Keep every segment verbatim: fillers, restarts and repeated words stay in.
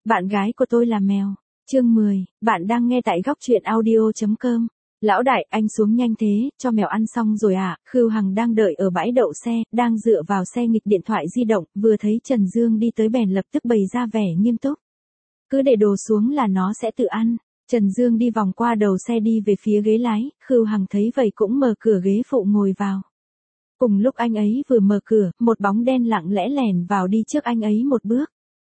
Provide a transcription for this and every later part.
Bạn gái của tôi là mèo. Chương mười, bạn đang nghe tại góc truyện audio chấm com. Lão đại, anh xuống nhanh thế, cho mèo ăn xong rồi à? Khưu Hằng đang đợi ở bãi đậu xe, đang dựa vào xe nghịch điện thoại di động, vừa thấy Trần Dương đi tới bèn lập tức bày ra vẻ nghiêm túc. Cứ để đồ xuống là nó sẽ tự ăn. Trần Dương đi vòng qua đầu xe đi về phía ghế lái, Khưu Hằng thấy vậy cũng mở cửa ghế phụ ngồi vào. Cùng lúc anh ấy vừa mở cửa, một bóng đen lặng lẽ lẻn vào đi trước anh ấy một bước.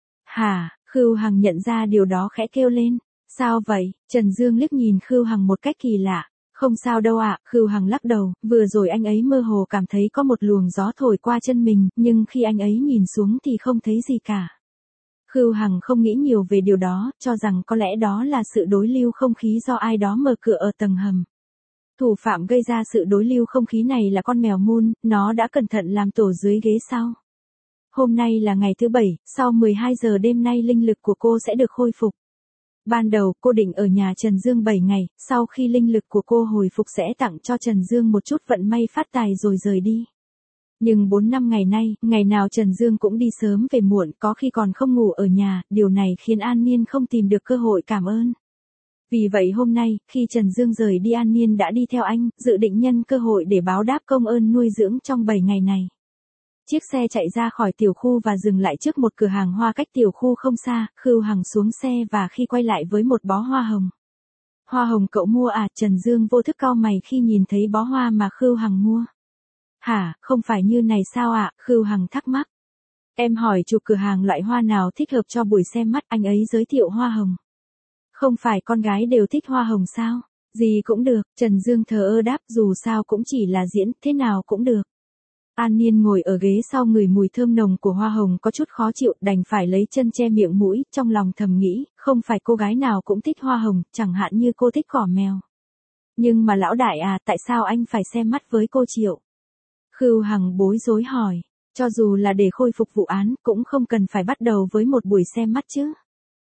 Hả? Khưu Hằng nhận ra điều đó khẽ kêu lên. Sao vậy? Trần Dương liếc nhìn Khưu Hằng một cách kỳ lạ. Không sao đâu ạ, Khưu Hằng lắc đầu, vừa rồi anh ấy mơ hồ cảm thấy có một luồng gió thổi qua chân mình, nhưng khi anh ấy nhìn xuống thì không thấy gì cả. Khưu Hằng không nghĩ nhiều về điều đó, cho rằng có lẽ đó là sự đối lưu không khí do ai đó mở cửa ở tầng hầm. Thủ phạm gây ra sự đối lưu không khí này là con mèo Moon, nó đã cẩn thận làm tổ dưới ghế sau. Hôm nay là ngày thứ bảy, sau mười hai giờ đêm nay linh lực của cô sẽ được khôi phục. Ban đầu cô định ở nhà Trần Dương bảy ngày, sau khi linh lực của cô hồi phục sẽ tặng cho Trần Dương một chút vận may phát tài rồi rời đi. Nhưng bốn năm ngày nay, ngày nào Trần Dương cũng đi sớm về muộn, có khi còn không ngủ ở nhà, điều này khiến An Niên không tìm được cơ hội cảm ơn. Vì vậy hôm nay, khi Trần Dương rời đi An Niên đã đi theo anh, dự định nhân cơ hội để báo đáp công ơn nuôi dưỡng trong bảy ngày này. Chiếc xe chạy ra khỏi tiểu khu và dừng lại trước một cửa hàng hoa cách tiểu khu không xa, Khưu Hằng xuống xe và khi quay lại với một bó hoa hồng. Hoa hồng cậu mua à? Trần Dương vô thức cau mày khi nhìn thấy bó hoa mà Khưu Hằng mua. Hả, không phải như này sao ạ? À? Khưu Hằng thắc mắc. Em hỏi chủ cửa hàng loại hoa nào thích hợp cho buổi xem mắt, anh ấy giới thiệu hoa hồng. Không phải con gái đều thích hoa hồng sao? Gì cũng được, Trần Dương thờ ơ đáp, dù sao cũng chỉ là diễn, thế nào cũng được. An Niên ngồi ở ghế sau ngửi mùi thơm nồng của hoa hồng có chút khó chịu, đành phải lấy chân che miệng mũi, trong lòng thầm nghĩ, không phải cô gái nào cũng thích hoa hồng, chẳng hạn như cô thích cỏ mèo. Nhưng mà lão đại à, tại sao anh phải xem mắt với cô Triệu? Khưu Hằng bối rối hỏi, cho dù là để khôi phục vụ án, cũng không cần phải bắt đầu với một buổi xem mắt chứ.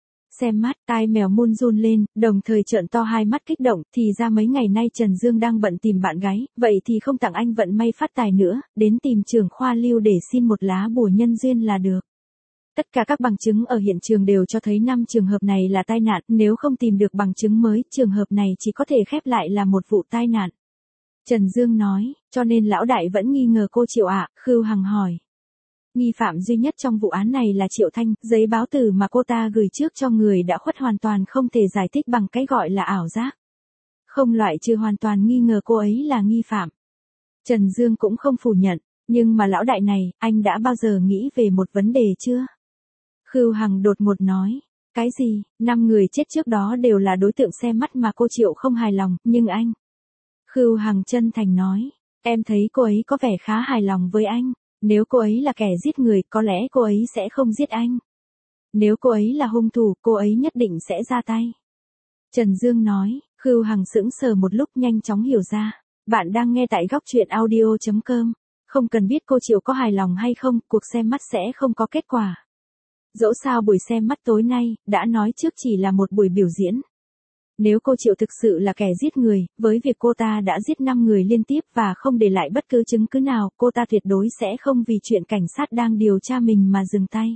Xem mắt, tai mèo Moon run lên, đồng thời trợn to hai mắt kích động, thì ra mấy ngày nay Trần Dương đang bận tìm bạn gái, vậy thì không tặng anh vận may phát tài nữa, đến tìm trưởng khoa Lưu để xin một lá bùa nhân duyên là được. Tất cả các bằng chứng ở hiện trường đều cho thấy năm trường hợp này là tai nạn, nếu không tìm được bằng chứng mới, trường hợp này chỉ có thể khép lại là một vụ tai nạn. Trần Dương nói, cho nên lão đại vẫn nghi ngờ cô Triệu ạ, à? Khưu Hằng hỏi. Nghi phạm duy nhất trong vụ án này là Triệu Thanh, giấy báo tử mà cô ta gửi trước cho người đã khuất hoàn toàn không thể giải thích bằng cái gọi là ảo giác. Không loại trừ hoàn toàn nghi ngờ cô ấy là nghi phạm. Trần Dương cũng không phủ nhận, nhưng mà lão đại này, anh đã bao giờ nghĩ về một vấn đề chưa? Khưu Hằng đột ngột nói, cái gì, năm người chết trước đó đều là đối tượng xem mắt mà cô Triệu không hài lòng, nhưng anh... Khưu Hằng chân thành nói, em thấy cô ấy có vẻ khá hài lòng với anh. Nếu cô ấy là kẻ giết người, có lẽ cô ấy sẽ không giết anh. Nếu cô ấy là hung thủ, cô ấy nhất định sẽ ra tay. Trần Dương nói, Khưu Hằng sững sờ một lúc nhanh chóng hiểu ra. Bạn đang nghe tại góc truyện audio chấm com. Không cần biết cô Triệu có hài lòng hay không, cuộc xem mắt sẽ không có kết quả. Dẫu sao buổi xem mắt tối nay, đã nói trước chỉ là một buổi biểu diễn. Nếu cô Triệu thực sự là kẻ giết người, với việc cô ta đã giết năm người liên tiếp và không để lại bất cứ chứng cứ nào, cô ta tuyệt đối sẽ không vì chuyện cảnh sát đang điều tra mình mà dừng tay.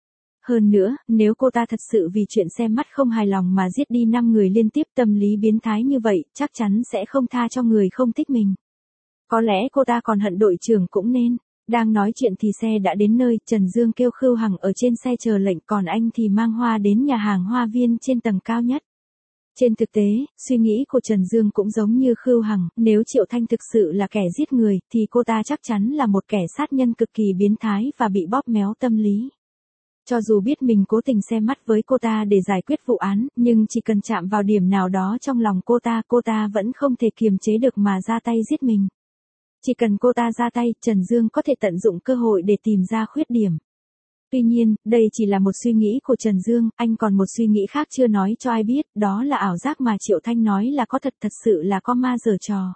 Hơn nữa, nếu cô ta thật sự vì chuyện xem mắt không hài lòng mà giết đi năm người liên tiếp, tâm lý biến thái như vậy, chắc chắn sẽ không tha cho người không thích mình. Có lẽ cô ta còn hận đội trưởng cũng nên. Đang nói chuyện thì xe đã đến nơi, Trần Dương kêu Khưu Hằng ở trên xe chờ lệnh, còn anh thì mang hoa đến nhà hàng hoa viên trên tầng cao nhất. Trên thực tế, suy nghĩ của Trần Dương cũng giống như Khưu Hằng, nếu Triệu Thanh thực sự là kẻ giết người, thì cô ta chắc chắn là một kẻ sát nhân cực kỳ biến thái và bị bóp méo tâm lý. Cho dù biết mình cố tình xem mắt với cô ta để giải quyết vụ án, nhưng chỉ cần chạm vào điểm nào đó trong lòng cô ta, cô ta vẫn không thể kiềm chế được mà ra tay giết mình. Chỉ cần cô ta ra tay, Trần Dương có thể tận dụng cơ hội để tìm ra khuyết điểm. Tuy nhiên, đây chỉ là một suy nghĩ của Trần Dương, anh còn một suy nghĩ khác chưa nói cho ai biết, đó là ảo giác mà Triệu Thanh nói là có thật, thật sự là có ma giở trò.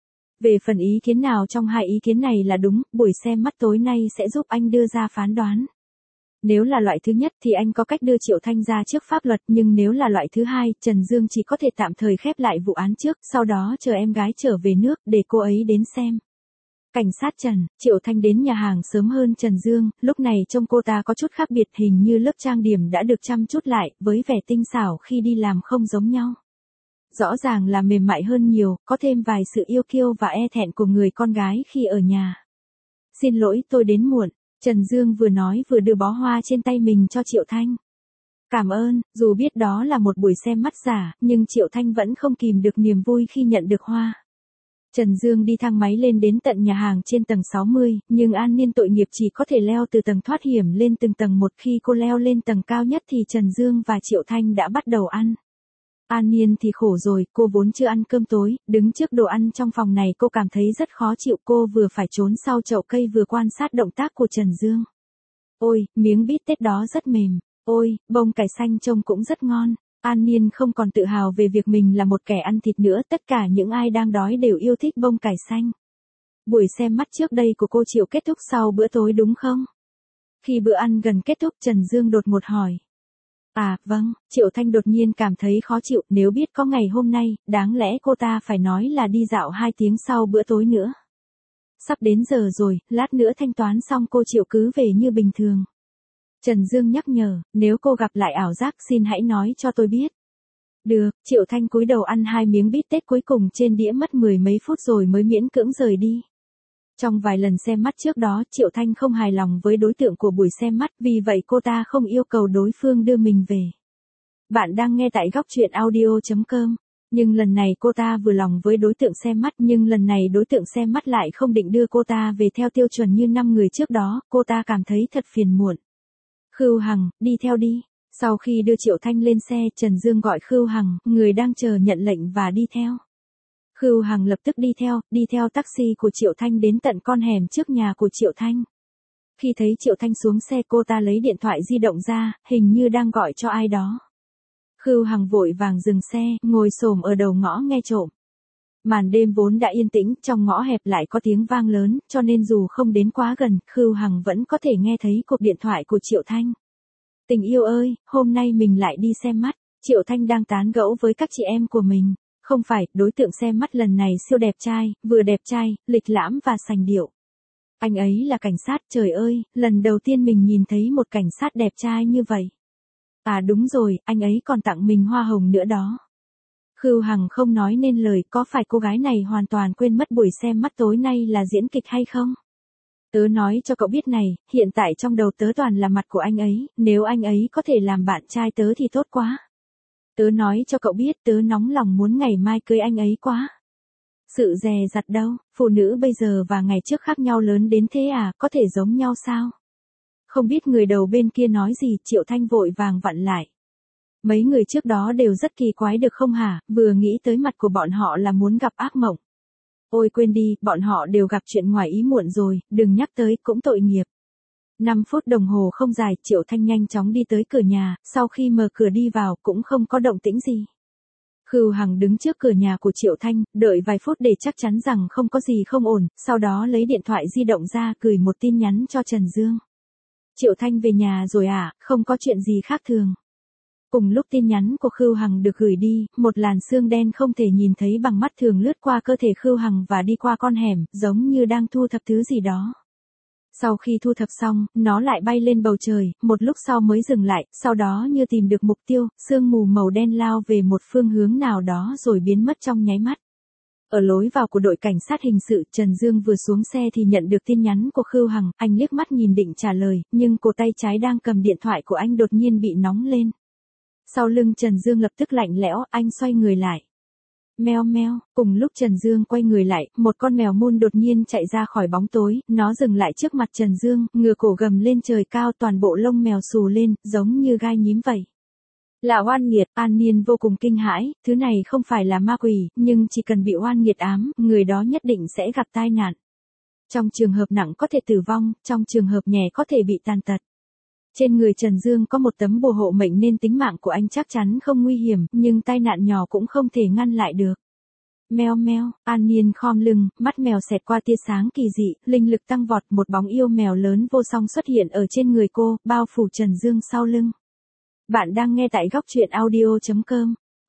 Về phần ý kiến nào trong hai ý kiến này là đúng, buổi xem mắt tối nay sẽ giúp anh đưa ra phán đoán. Nếu là loại thứ nhất thì anh có cách đưa Triệu Thanh ra trước pháp luật, nhưng nếu là loại thứ hai, Trần Dương chỉ có thể tạm thời khép lại vụ án trước, sau đó chờ em gái trở về nước để cô ấy đến xem. Cảnh sát Trần, Triệu Thanh đến nhà hàng sớm hơn Trần Dương, lúc này trông cô ta có chút khác biệt, hình như lớp trang điểm đã được chăm chút lại, với vẻ tinh xảo khi đi làm không giống nhau. Rõ ràng là mềm mại hơn nhiều, có thêm vài sự yêu kiêu và e thẹn của người con gái khi ở nhà. Xin lỗi tôi đến muộn, Trần Dương vừa nói vừa đưa bó hoa trên tay mình cho Triệu Thanh. Cảm ơn, dù biết đó là một buổi xem mắt giả, nhưng Triệu Thanh vẫn không kìm được niềm vui khi nhận được hoa. Trần Dương đi thang máy lên đến tận nhà hàng trên tầng sáu mươi, nhưng An Niên tội nghiệp chỉ có thể leo từ tầng thoát hiểm lên từng tầng một. Khi cô leo lên tầng cao nhất thì Trần Dương và Triệu Thanh đã bắt đầu ăn. An Niên thì khổ rồi, cô vốn chưa ăn cơm tối, đứng trước đồ ăn trong phòng này cô cảm thấy rất khó chịu, cô vừa phải trốn sau chậu cây vừa quan sát động tác của Trần Dương. Ôi, miếng bít tết đó rất mềm, ôi, bông cải xanh trông cũng rất ngon. An Niên không còn tự hào về việc mình là một kẻ ăn thịt nữa, tất cả những ai đang đói đều yêu thích bông cải xanh. Buổi xem mắt trước đây của cô Triệu kết thúc sau bữa tối đúng không? Khi bữa ăn gần kết thúc Trần Dương đột ngột hỏi. À, vâng, Triệu Thanh đột nhiên cảm thấy khó chịu, nếu biết có ngày hôm nay, đáng lẽ cô ta phải nói là đi dạo hai tiếng sau bữa tối nữa. Sắp đến giờ rồi, lát nữa thanh toán xong cô Triệu cứ về như bình thường. Trần Dương nhắc nhở, nếu cô gặp lại ảo giác xin hãy nói cho tôi biết. Được, Triệu Thanh cúi đầu ăn hai miếng bít tết cuối cùng trên đĩa mất mười mấy phút rồi mới miễn cưỡng rời đi. Trong vài lần xem mắt trước đó, Triệu Thanh không hài lòng với đối tượng của buổi xem mắt, vì vậy cô ta không yêu cầu đối phương đưa mình về. Bạn đang nghe tại góc truyện audio chấm com. Nhưng lần này cô ta vừa lòng với đối tượng xem mắt, nhưng lần này đối tượng xem mắt lại không định đưa cô ta về theo tiêu chuẩn như năm người trước đó, cô ta cảm thấy thật phiền muộn. Khưu Hằng, đi theo đi. Sau khi đưa Triệu Thanh lên xe, Trần Dương gọi Khưu Hằng, người đang chờ nhận lệnh và đi theo. Khưu Hằng lập tức đi theo, đi theo taxi của Triệu Thanh đến tận con hẻm trước nhà của Triệu Thanh. Khi thấy Triệu Thanh xuống xe cô ta lấy điện thoại di động ra, hình như đang gọi cho ai đó. Khưu Hằng vội vàng dừng xe, ngồi xổm ở đầu ngõ nghe trộm. Màn đêm vốn đã yên tĩnh, trong ngõ hẹp lại có tiếng vang lớn, cho nên dù không đến quá gần, Khưu Hằng vẫn có thể nghe thấy cuộc điện thoại của Triệu Thanh. Tình yêu ơi, hôm nay mình lại đi xem mắt. Triệu Thanh đang tán gẫu với các chị em của mình. Không phải, đối tượng xem mắt lần này siêu đẹp trai, vừa đẹp trai, lịch lãm và sành điệu. Anh ấy là cảnh sát, trời ơi, lần đầu tiên mình nhìn thấy một cảnh sát đẹp trai như vậy. À đúng rồi, anh ấy còn tặng mình hoa hồng nữa đó. Khưu Hằng không nói nên lời, có phải cô gái này hoàn toàn quên mất buổi xem mắt tối nay là diễn kịch hay không? Tớ nói cho cậu biết này, hiện tại trong đầu tớ toàn là mặt của anh ấy, nếu anh ấy có thể làm bạn trai tớ thì tốt quá. Tớ nói cho cậu biết tớ nóng lòng muốn ngày mai cưới anh ấy quá. Sự dè dặt đâu, phụ nữ bây giờ và ngày trước khác nhau lớn đến thế à, có thể giống nhau sao? Không biết người đầu bên kia nói gì, Triệu Thanh vội vàng vặn lại. Mấy người trước đó đều rất kỳ quái được không hả, vừa nghĩ tới mặt của bọn họ là muốn gặp ác mộng. Ôi quên đi, bọn họ đều gặp chuyện ngoài ý muộn rồi, đừng nhắc tới, cũng tội nghiệp. năm phút đồng hồ không dài, Triệu Thanh nhanh chóng đi tới cửa nhà, sau khi mở cửa đi vào cũng không có động tĩnh gì. Khưu Hằng đứng trước cửa nhà của Triệu Thanh, đợi vài phút để chắc chắn rằng không có gì không ổn, sau đó lấy điện thoại di động ra gửi một tin nhắn cho Trần Dương. Triệu Thanh về nhà rồi à, không có chuyện gì khác thường. Cùng lúc tin nhắn của Khưu Hằng được gửi đi, một làn sương đen không thể nhìn thấy bằng mắt thường lướt qua cơ thể Khưu Hằng và đi qua con hẻm, giống như đang thu thập thứ gì đó. Sau khi thu thập xong, nó lại bay lên bầu trời, một lúc sau mới dừng lại, sau đó như tìm được mục tiêu, sương mù màu đen lao về một phương hướng nào đó rồi biến mất trong nháy mắt. Ở lối vào của đội cảnh sát hình sự, Trần Dương vừa xuống xe thì nhận được tin nhắn của Khưu Hằng, anh liếc mắt nhìn định trả lời, nhưng cổ tay trái đang cầm điện thoại của anh đột nhiên bị nóng lên. Sau lưng Trần Dương lập tức lạnh lẽo, anh xoay người lại. Meo meo, cùng lúc Trần Dương quay người lại, một con mèo mun đột nhiên chạy ra khỏi bóng tối, nó dừng lại trước mặt Trần Dương, ngửa cổ gầm lên trời cao, toàn bộ lông mèo xù lên, giống như gai nhím vậy. Là oan nghiệt, An Niên vô cùng kinh hãi, thứ này không phải là ma quỷ, nhưng chỉ cần bị oan nghiệt ám, người đó nhất định sẽ gặp tai nạn. Trong trường hợp nặng có thể tử vong, trong trường hợp nhẹ có thể bị tàn tật. Trên người Trần Dương có một tấm bùa hộ mệnh nên tính mạng của anh chắc chắn không nguy hiểm, nhưng tai nạn nhỏ cũng không thể ngăn lại được. Meo meo, An Niên khom lưng, mắt mèo xẹt qua tia sáng kỳ dị, linh lực tăng vọt, một bóng yêu mèo lớn vô song xuất hiện ở trên người cô, bao phủ Trần Dương sau lưng. Bạn đang nghe tại góc truyện audio chấm com.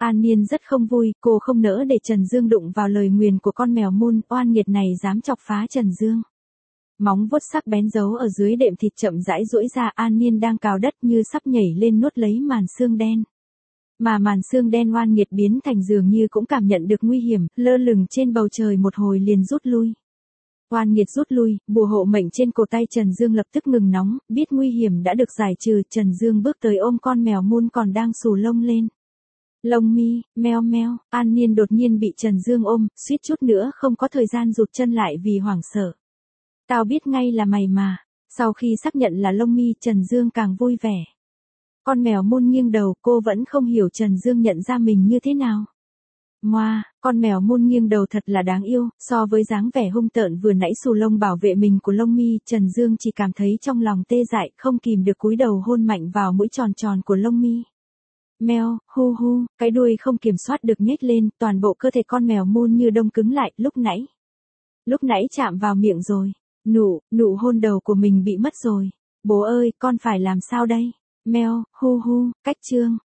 An Niên rất không vui, cô không nỡ để Trần Dương đụng vào lời nguyền của con mèo mun, oan nghiệt này dám chọc phá Trần Dương. Móng vuốt sắc bén giấu ở dưới đệm thịt chậm rãi duỗi ra, An Niên đang cào đất như sắp nhảy lên nuốt lấy màn xương đen. Mà màn xương đen oan nghiệt biến thành dường như cũng cảm nhận được nguy hiểm, lơ lửng trên bầu trời một hồi liền rút lui. Oan nghiệt rút lui, bùa hộ mệnh trên cổ tay Trần Dương lập tức ngừng nóng, biết nguy hiểm đã được giải trừ, Trần Dương bước tới ôm con mèo mun còn đang xù lông lên. Lông mi, meo meo, An Niên đột nhiên bị Trần Dương ôm, suýt chút nữa không có thời gian rụt chân lại vì hoảng sợ. Tao biết ngay là mày mà. Sau khi xác nhận là lông mi, Trần Dương càng vui vẻ. Con mèo mun nghiêng đầu, cô vẫn không hiểu Trần Dương nhận ra mình như thế nào. Moa, con mèo mun nghiêng đầu thật là đáng yêu, so với dáng vẻ hung tợn vừa nãy xù lông bảo vệ mình của lông mi, Trần Dương chỉ cảm thấy trong lòng tê dại, không kìm được cúi đầu hôn mạnh vào mũi tròn tròn của lông mi. Meo, hu hu, cái đuôi không kiểm soát được nhếch lên, toàn bộ cơ thể con mèo mun như đông cứng lại, lúc nãy. Lúc nãy chạm vào miệng rồi. Nụ, nụ hôn đầu của mình bị mất rồi. Bố ơi, con phải làm sao đây? Meo, hu hu, cách chương.